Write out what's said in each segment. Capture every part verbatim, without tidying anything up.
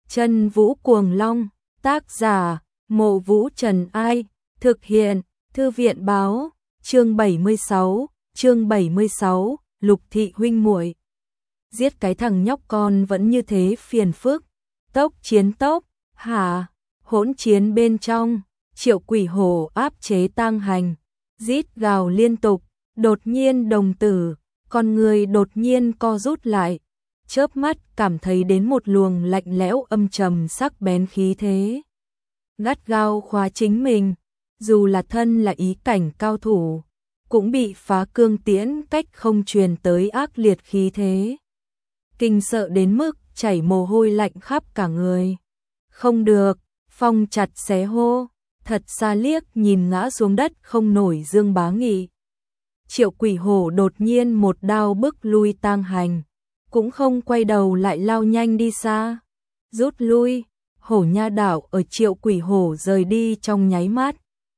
Chân Vũ Cuồng Long, tác giả, Mộ Vũ Trần Ai, thực hiện, Thư viện Báo, chương bảy mươi sáu, chương bảy mươi sáu, Lục thị huynh muội. Giết cái thằng nhóc con vẫn như thế phiền phức. Tốc chiến tốc, hả? Hỗn chiến bên trong, Triệu Quỷ Hổ áp chế Tang Hành, rít gào liên tục, đột nhiên đồng tử, con người đột nhiên co rút lại, chớp mắt cảm thấy đến một luồng lạnh lẽo âm trầm sắc bén khí thế. Gắt gao khóa chính mình, dù là thân là ý cảnh cao thủ, cũng bị Phá Cương Tiễn cách không truyền tới ác liệt khí thế. Kinh sợ đến mức chảy mồ hôi lạnh khắp cả người. Không được, Phong chặt xé hô, thật xa liếc nhìn ngã xuống đất không nổi Dương Bá Nghị. Triệu Quỷ Hổ đột nhiên một đao bức lui Tang Hành, cũng không quay đầu lại lao nhanh đi xa. Rút lui, Hổ Nha đảo ở Triệu Quỷ Hổ rời đi trong nháy mắt.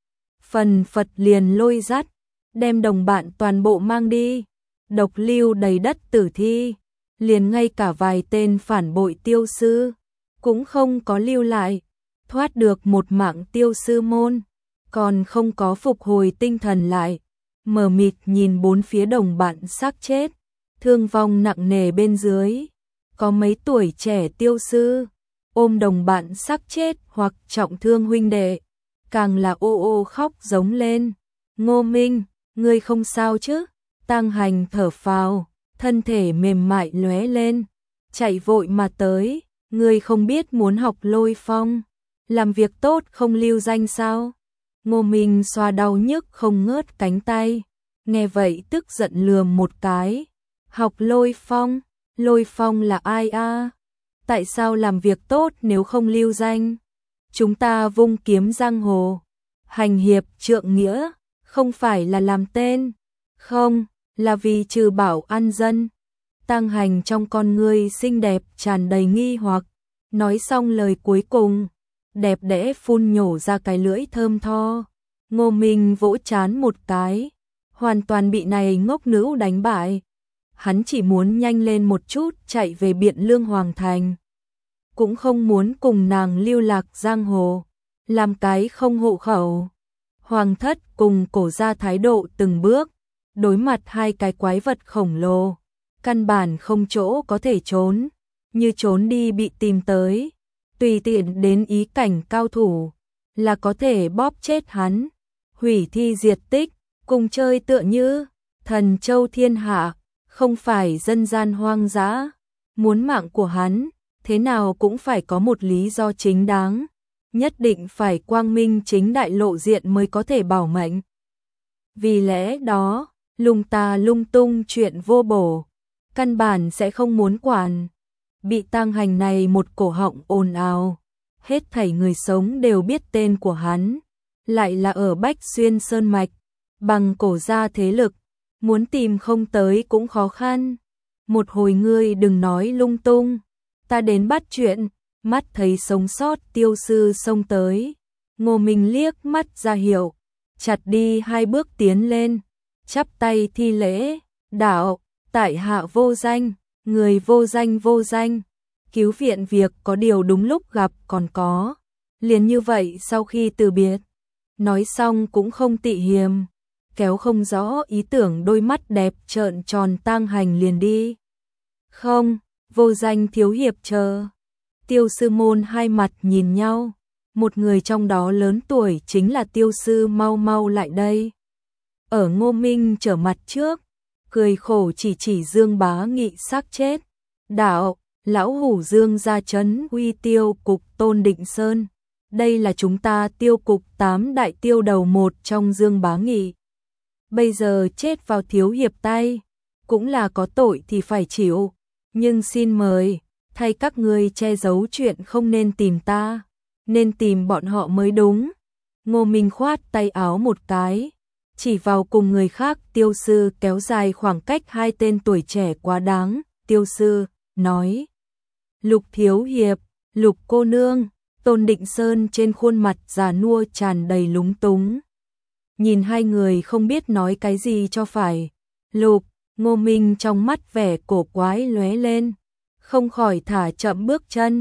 Phần Phật liền lôi dắt, đem đồng bạn toàn bộ mang đi, độc lưu đầy đất tử thi, liền ngay cả vài tên phản bội tiêu sư, cũng không có lưu lại, thoát được một mạng tiêu sư môn, còn không có phục hồi tinh thần lại, mờ mịt nhìn bốn phía đồng bạn xác chết, thương vong nặng nề bên dưới, có mấy tuổi trẻ tiêu sư, ôm đồng bạn xác chết hoặc trọng thương huynh đệ, càng là ô ô khóc giống lên. Ngô Minh, ngươi không sao chứ? Tang Hành thở phào, thân thể mềm mại lóe lên, chạy vội mà tới, ngươi không biết muốn học Lôi Phong, làm việc tốt không lưu danh sao? Ngô Minh xoa đau nhức không ngớt cánh tay, nghe vậy tức giận lườm một cái, học Lôi Phong, Lôi Phong là ai a? Tại sao làm việc tốt nếu không lưu danh? Chúng ta vung kiếm giang hồ, hành hiệp trượng nghĩa, không phải là làm tên, không, là vì trừ bảo an dân. Tang Hành trong con ngươi xinh đẹp tràn đầy nghi hoặc, nói xong lời cuối cùng, đẹp đẽ phun nhổ ra cái lưỡi thơm tho. Ngô Minh vỗ trán một cái, hoàn toàn bị này ngốc nữ đánh bại. Hắn chỉ muốn nhanh lên một chút chạy về Biện Lương Hoàng Thành, cũng không muốn cùng nàng lưu lạc giang hồ, làm cái không hộ khẩu. Hoàng thất cùng Cổ gia thái độ từng bước, đối mặt hai cái quái vật khổng lồ, căn bản không chỗ có thể trốn, như trốn đi bị tìm tới, tùy tiện đến ý cảnh cao thủ, là có thể bóp chết hắn, hủy thi diệt tích, cùng chơi tựa như thần châu thiên hạ, không phải dân gian hoang dã. Muốn mạng của hắn, thế nào cũng phải có một lý do chính đáng, nhất định phải quang minh chính đại lộ diện mới có thể bảo mệnh. Vì lẽ đó, lung ta lung tung chuyện vô bổ, căn bản sẽ không muốn quản. Bị Tang Hành này một cổ họng ồn ào, hết thảy người sống đều biết tên của hắn, lại là ở Bách Xuyên Sơn Mạch, bằng Cổ gia thế lực, muốn tìm không tới cũng khó khăn. Một hồi ngươi đừng nói lung tung, ta đến bắt chuyện. Mắt thấy sống sót tiêu sư xông tới, Ngô Minh liếc mắt ra hiệu, chặt đi hai bước tiến lên, chắp tay thi lễ, đạo, tại hạ vô danh, người vô danh vô danh, cứu viện việc có điều đúng lúc gặp còn có, liền như vậy sau khi từ biệt, nói xong cũng không tị hiềm, kéo không rõ ý tưởng đôi mắt đẹp trợn tròn Tang Hành liền đi. Không, vô danh thiếu hiệp chờ. Tiêu sư môn hai mặt nhìn nhau, một người trong đó lớn tuổi chính là tiêu sư mau mau lại đây. Ở Ngô Minh trở mặt trước, cười khổ chỉ chỉ Dương Bá Nghị xác chết. Đạo, lão hủ Dương gia trấn uy tiêu cục Tôn Định Sơn. Đây là chúng ta tiêu cục tám đại tiêu đầu một trong Dương Bá Nghị. Bây giờ chết vào thiếu hiệp tay, cũng là có tội thì phải chịu, nhưng xin mời, thay các ngươi che giấu chuyện không nên tìm ta, nên tìm bọn họ mới đúng. Ngô Minh khoát tay áo một cái, chỉ vào cùng người khác tiêu sư kéo dài khoảng cách hai tên tuổi trẻ quá đáng, tiêu sư, nói. Lục thiếu hiệp, Lục cô nương, Tôn Định Sơn trên khuôn mặt già nua tràn đầy lúng túng. Nhìn hai người không biết nói cái gì cho phải. Lục, Ngô Minh trong mắt vẻ cổ quái lóe lên, không khỏi thả chậm bước chân,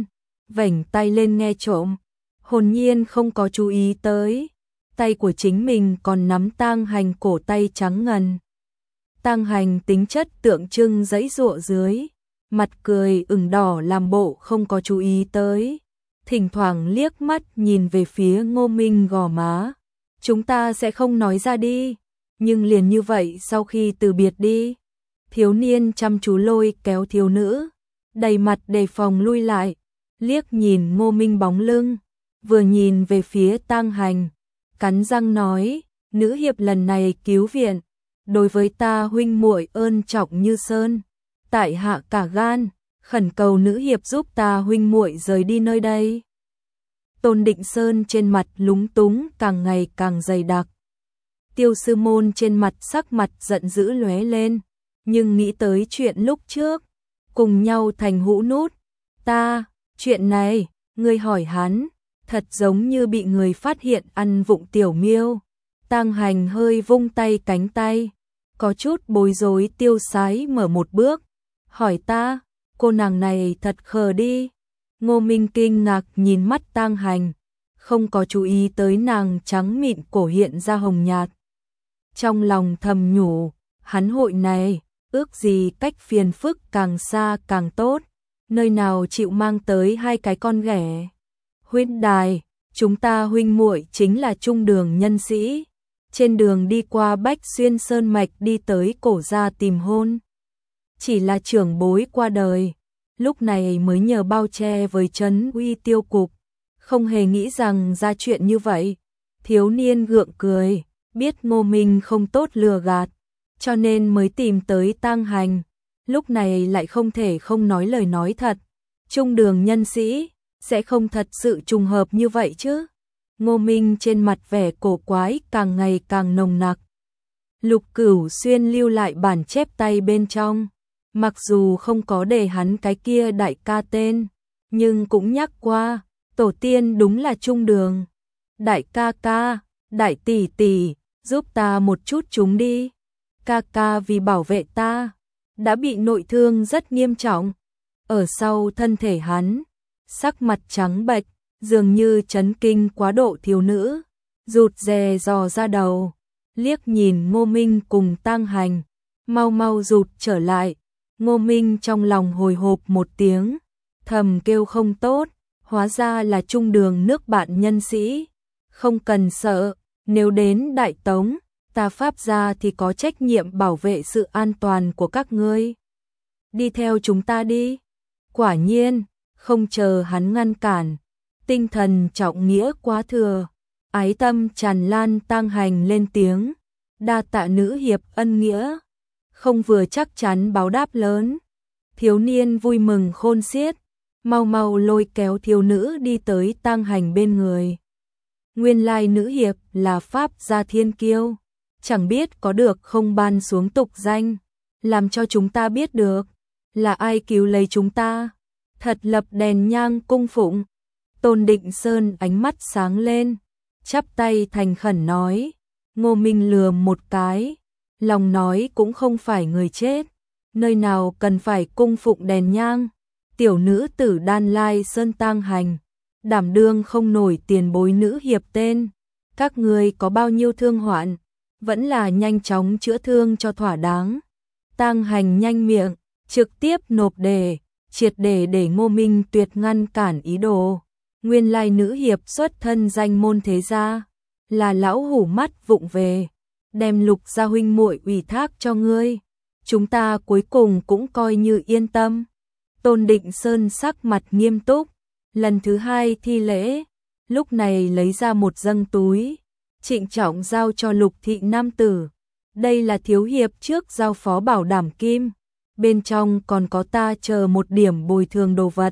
vểnh tay lên nghe trộm, hồn nhiên không có chú ý tới. Tay của chính mình còn nắm Tang Hành cổ tay trắng ngần. Tang Hành tính chất tượng trưng giãy giụa dưới, mặt cười ửng đỏ làm bộ không có chú ý tới. Thỉnh thoảng liếc mắt nhìn về phía Ngô Minh gò má. Chúng ta sẽ không nói ra đi, nhưng liền như vậy sau khi từ biệt đi. Thiếu niên chăm chú lôi kéo thiếu nữ, đầy mặt đề phòng lui lại, liếc nhìn Ngô Minh bóng lưng, vừa nhìn về phía Tang Hành, cắn răng nói, nữ hiệp lần này cứu viện, đối với ta huynh muội ơn trọng như sơn, tại hạ cả gan, khẩn cầu nữ hiệp giúp ta huynh muội rời đi nơi đây. Tôn Định Sơn trên mặt lúng túng càng ngày càng dày đặc. Tiêu Sư Môn trên mặt sắc mặt giận dữ lóe lên, nhưng nghĩ tới chuyện lúc trước, cùng nhau thành hũ nút. Ta, chuyện này, ngươi hỏi hắn, thật giống như bị người phát hiện ăn vụng tiểu miêu. Tang Hành hơi vung tay cánh tay, có chút bối rối tiêu sái mở một bước, hỏi ta, cô nàng này thật khờ đi. Ngô Minh kinh ngạc nhìn mắt Tang Hành, không có chú ý tới nàng trắng mịn cổ hiện ra hồng nhạt. Trong lòng thầm nhủ, hắn hội này, ước gì cách phiền phức càng xa càng tốt, nơi nào chịu mang tới hai cái con ghẻ. Huynh đài, chúng ta huynh muội chính là trung đường nhân sĩ, trên đường đi qua Bách Xuyên Sơn Mạch đi tới cổ gia tìm hôn. Chỉ là trưởng bối qua đời, lúc này mới nhờ bao che với trấn uy tiêu cục, không hề nghĩ rằng ra chuyện như vậy. Thiếu niên gượng cười, biết Ngô Minh không tốt lừa gạt, cho nên mới tìm tới Tang Hành, lúc này lại không thể không nói lời nói thật. Trung đường nhân sĩ, sẽ không thật sự trùng hợp như vậy chứ? Ngô Minh trên mặt vẻ cổ quái càng ngày càng nồng nặc. Lục Cửu Xuyên lưu lại bản chép tay bên trong, mặc dù không có để hắn cái kia đại ca tên, nhưng cũng nhắc qua, tổ tiên đúng là trung đường. Đại ca ca, đại tỷ tỷ, giúp ta một chút chúng đi. Ca ca vì bảo vệ ta, đã bị nội thương rất nghiêm trọng. Ở sau thân thể hắn, sắc mặt trắng bệch, dường như chấn kinh quá độ thiếu nữ, rụt rè dò ra đầu, liếc nhìn Ngô Minh cùng Tang Hành, mau mau rụt trở lại. Ngô Minh trong lòng hồi hộp một tiếng, thầm kêu không tốt, hóa ra là trung đường nước bạn nhân sĩ. Không cần sợ, nếu đến Đại Tống, ta Pháp gia thì có trách nhiệm bảo vệ sự an toàn của các ngươi. Đi theo chúng ta đi. Quả nhiên, không chờ hắn ngăn cản, tinh thần trọng nghĩa quá thừa, ái tâm tràn lan. Tang Hành lên tiếng, đa tạ nữ hiệp ân nghĩa, không vừa chắc chắn báo đáp lớn. Thiếu niên vui mừng khôn xiết, mau mau lôi kéo thiếu nữ đi tới Tang Hành bên người. Nguyên lai nữ hiệp là Pháp gia thiên kiêu, chẳng biết có được không ban xuống tục danh, làm cho chúng ta biết được là ai cứu lấy chúng ta. Thật lập đèn nhang cung phụng. Tôn Định Sơn ánh mắt sáng lên, chắp tay thành khẩn nói. Ngô Minh lườm một cái, lòng nói cũng không phải người chết, nơi nào cần phải cung phụng đèn nhang. Tiểu nữ tử Đan Lai Sơn Tang Hành, đảm đương không nổi tiền bối nữ hiệp tên. Các ngươi có bao nhiêu thương hoạn, vẫn là nhanh chóng chữa thương cho thỏa đáng. Tang Hành nhanh miệng, trực tiếp nộp đề, triệt để để Ngô Minh tuyệt ngăn cản ý đồ. Nguyên lai nữ hiệp xuất thân danh môn thế gia, là lão hủ mắt vụng về, đem Lục gia huynh muội ủy thác cho ngươi, chúng ta cuối cùng cũng coi như yên tâm. Tôn Định Sơn sắc mặt nghiêm túc, lần thứ hai thi lễ, lúc này lấy ra một dâng túi, trịnh trọng giao cho Lục thị nam tử. Đây là thiếu hiệp trước giao phó bảo đảm kim, bên trong còn có ta chờ một điểm bồi thường đồ vật.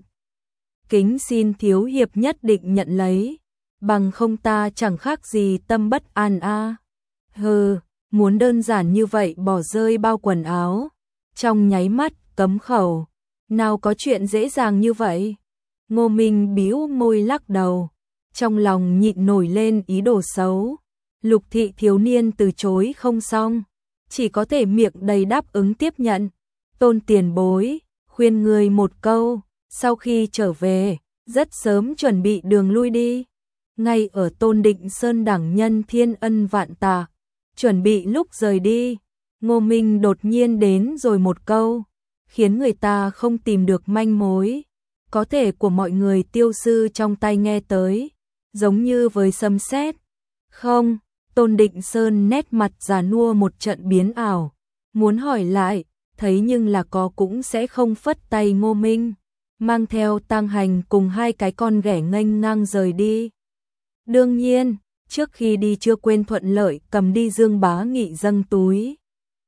Kính xin thiếu hiệp nhất định nhận lấy, bằng không ta chẳng khác gì tâm bất an a. À. Hừ, muốn đơn giản như vậy bỏ rơi bao quần áo, trong nháy mắt cấm khẩu, nào có chuyện dễ dàng như vậy. Ngô Minh bĩu môi lắc đầu, trong lòng nhịn nổi lên ý đồ xấu. Lục thị thiếu niên từ chối không xong, chỉ có thể miệng đầy đáp ứng tiếp nhận. Tôn tiền bối, khuyên người một câu, sau khi trở về, rất sớm chuẩn bị đường lui đi. Ngay ở Tôn Định Sơn đẳng nhân thiên ân vạn tạ, chuẩn bị lúc rời đi, Ngô Minh đột nhiên đến rồi một câu, khiến người ta không tìm được manh mối. Có thể của mọi người Tiêu sư trong tay nghe tới, giống như với sấm sét. Không, Tôn Định Sơn nét mặt già nua một trận biến ảo, muốn hỏi lại, thấy nhưng là có cũng sẽ không phất tay. Ngô Minh mang theo Tang Hành cùng hai cái con ghẻ nghênh ngang rời đi. Đương nhiên, trước khi đi chưa quên thuận lợi cầm đi Dương Bá Nghị dâng túi.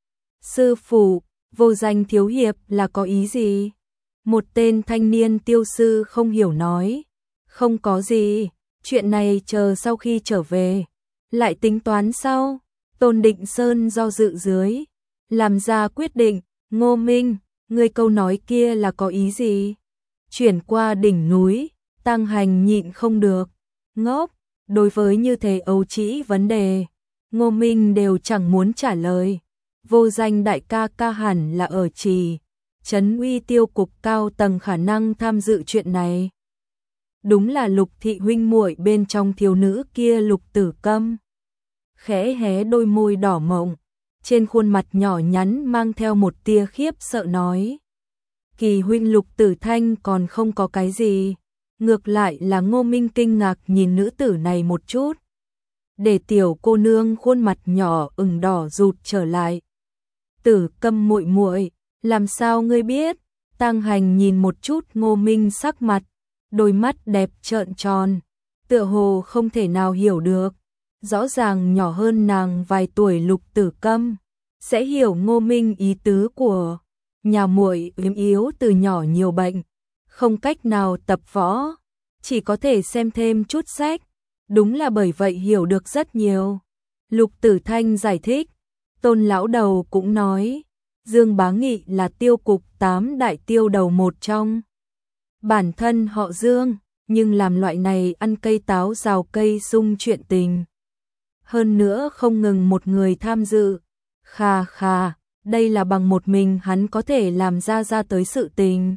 Sư phụ, vô danh thiếu hiệp là có ý gì? Một tên thanh niên Tiêu sư không hiểu nói. Không có gì, chuyện này chờ sau khi trở về, lại tính toán sau. Tôn Định Sơn do dự dưới, làm ra quyết định. Ngô Minh, ngươi câu nói kia là có ý gì? Chuyển qua đỉnh núi, Tang Hành nhịn không được. Ngốc, đối với như thế ấu trĩ vấn đề, Ngô Minh đều chẳng muốn trả lời. Vô danh đại ca ca hẳn là ở Trì Trấn Uy tiêu cục cao tầng khả năng tham dự chuyện này. Đúng là Lục thị huynh muội bên trong thiếu nữ kia Lục Tử Câm. Khẽ hé đôi môi đỏ mọng, trên khuôn mặt nhỏ nhắn mang theo một tia khiếp sợ nói. Kỳ huynh Lục Tử Thanh còn không có cái gì. Ngược lại là Ngô Minh kinh ngạc nhìn nữ tử này một chút. Để tiểu cô nương khuôn mặt nhỏ ửng đỏ rụt trở lại. Tử Câm muội muội, làm sao ngươi biết? Tang Hành nhìn một chút Ngô Minh sắc mặt, đôi mắt đẹp trợn tròn, tựa hồ không thể nào hiểu được. Rõ ràng nhỏ hơn nàng vài tuổi Lục Tử Câm sẽ hiểu Ngô Minh ý tứ của nhà muội ốm yếu từ nhỏ nhiều bệnh, không cách nào tập võ, chỉ có thể xem thêm chút sách. Đúng là bởi vậy hiểu được rất nhiều. Lục Tử Thanh giải thích. Tôn lão đầu cũng nói, Dương Bá Nghị là tiêu cục tám đại tiêu đầu một trong. Bản thân họ Dương, nhưng làm loại này ăn cây táo rào cây sung chuyện tình. Hơn nữa không ngừng một người tham dự. Khà khà, đây là bằng một mình hắn có thể làm ra ra tới sự tình.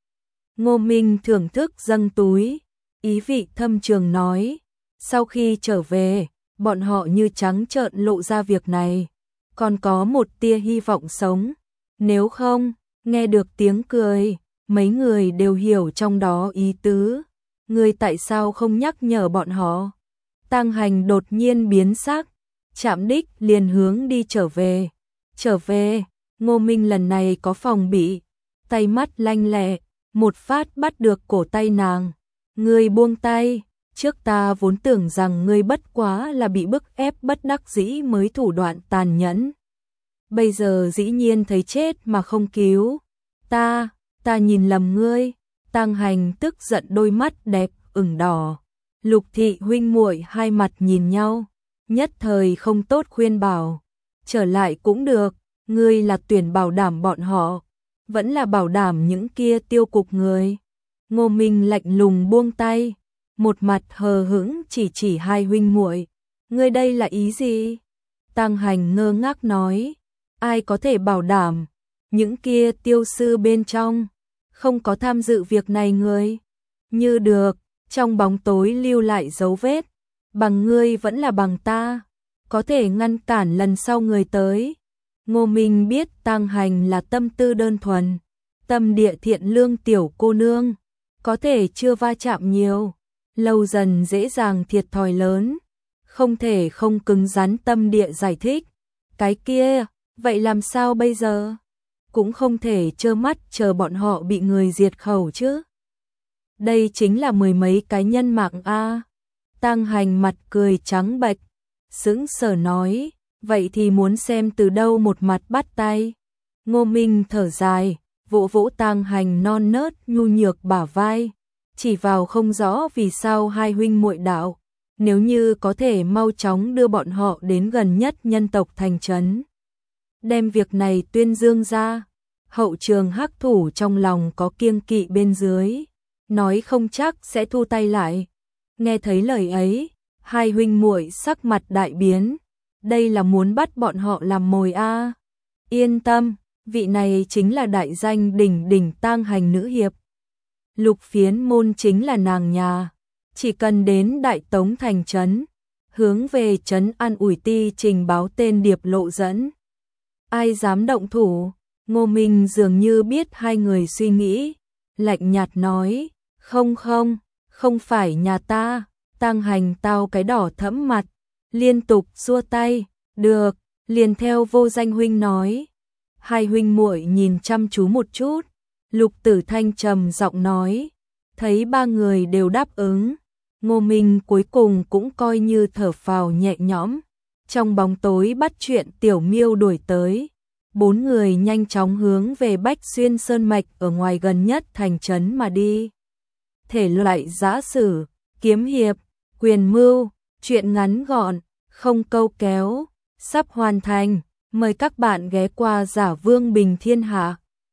Ngô Minh thưởng thức dâng túi, ý vị thâm trường nói, sau khi trở về, bọn họ như trắng trợn lộ ra việc này, còn có một tia hy vọng sống. Nếu không, nghe được tiếng cười, mấy người đều hiểu trong đó ý tứ. Ngươi tại sao không nhắc nhở bọn họ? Tang Hành đột nhiên biến sắc, chạm đích liền hướng đi trở về. Trở về, Ngô Minh lần này có phòng bị, tay mắt lanh lẹ, một phát bắt được cổ tay nàng. Ngươi buông tay, trước ta vốn tưởng rằng ngươi bất quá là bị bức ép bất đắc dĩ mới thủ đoạn tàn nhẫn. Bây giờ dĩ nhiên thấy chết mà không cứu. Ta, ta nhìn lầm ngươi. Tang Hành tức giận đôi mắt đẹp ửng đỏ. Lục thị huynh muội hai mặt nhìn nhau, nhất thời không tốt khuyên bảo. Trở lại cũng được, ngươi là tuyển bảo đảm bọn họ, vẫn là bảo đảm những kia tiêu cục người. Ngô Minh lạnh lùng buông tay, một mặt hờ hững chỉ chỉ hai huynh muội. Ngươi đây là ý gì? Tang Hành ngơ ngác nói, ai có thể bảo đảm những kia tiêu sư bên trong không có tham dự việc này người? Như được, trong bóng tối lưu lại dấu vết, bằng ngươi vẫn là bằng ta, có thể ngăn cản lần sau người tới. Ngô Minh biết Tang Hành là tâm tư đơn thuần, tâm địa thiện lương tiểu cô nương, có thể chưa va chạm nhiều, lâu dần dễ dàng thiệt thòi lớn, không thể không cứng rắn tâm địa giải thích. Cái kia, vậy làm sao bây giờ? Cũng không thể trơ mắt chờ bọn họ bị người diệt khẩu chứ. Đây chính là mười mấy cái nhân mạng a. Tang Hành mặt cười trắng bệch, sững sờ nói, vậy thì muốn xem từ đâu một mặt bắt tay. Ngô Minh thở dài, vỗ vỗ Tang Hành non nớt nhu nhược bả vai, chỉ vào không rõ vì sao hai huynh muội đạo, nếu như có thể mau chóng đưa bọn họ đến gần nhất nhân tộc thành trấn, đem việc này tuyên dương ra. Hậu trường hắc thủ trong lòng có kiêng kỵ bên dưới, nói không chắc sẽ thu tay lại. Nghe thấy lời ấy, hai huynh muội sắc mặt đại biến, đây là muốn bắt bọn họ làm mồi a. À. Yên tâm, vị này chính là đại danh đỉnh đỉnh Tang Hành nữ hiệp. Lục Phiến Môn chính là nàng nhà, chỉ cần đến Đại Tống thành trấn, hướng về trấn An Ủi Ti trình báo tên Điệp Lộ dẫn. Ai dám động thủ? Ngô Minh dường như biết hai người suy nghĩ, lạnh nhạt nói, không không, không phải nhà ta. Tăng Hành tao cái đỏ thẫm mặt, liên tục xua tay, được, liền theo Vô Danh huynh nói. Hai huynh muội nhìn chăm chú một chút, Lục Tử Thanh trầm giọng nói, thấy ba người đều đáp ứng, Ngô Minh cuối cùng cũng coi như thở phào nhẹ nhõm. Trong bóng tối bắt chuyện Tiểu Miêu đuổi tới, bốn người nhanh chóng hướng về Bách Xuyên Sơn Mạch ở ngoài gần nhất thành trấn mà đi. Thể loại giã sử, kiếm hiệp, quyền mưu, truyện ngắn gọn, không câu kéo, sắp hoàn thành. Mời các bạn ghé qua Giả Vương Bình Thiên Hạ.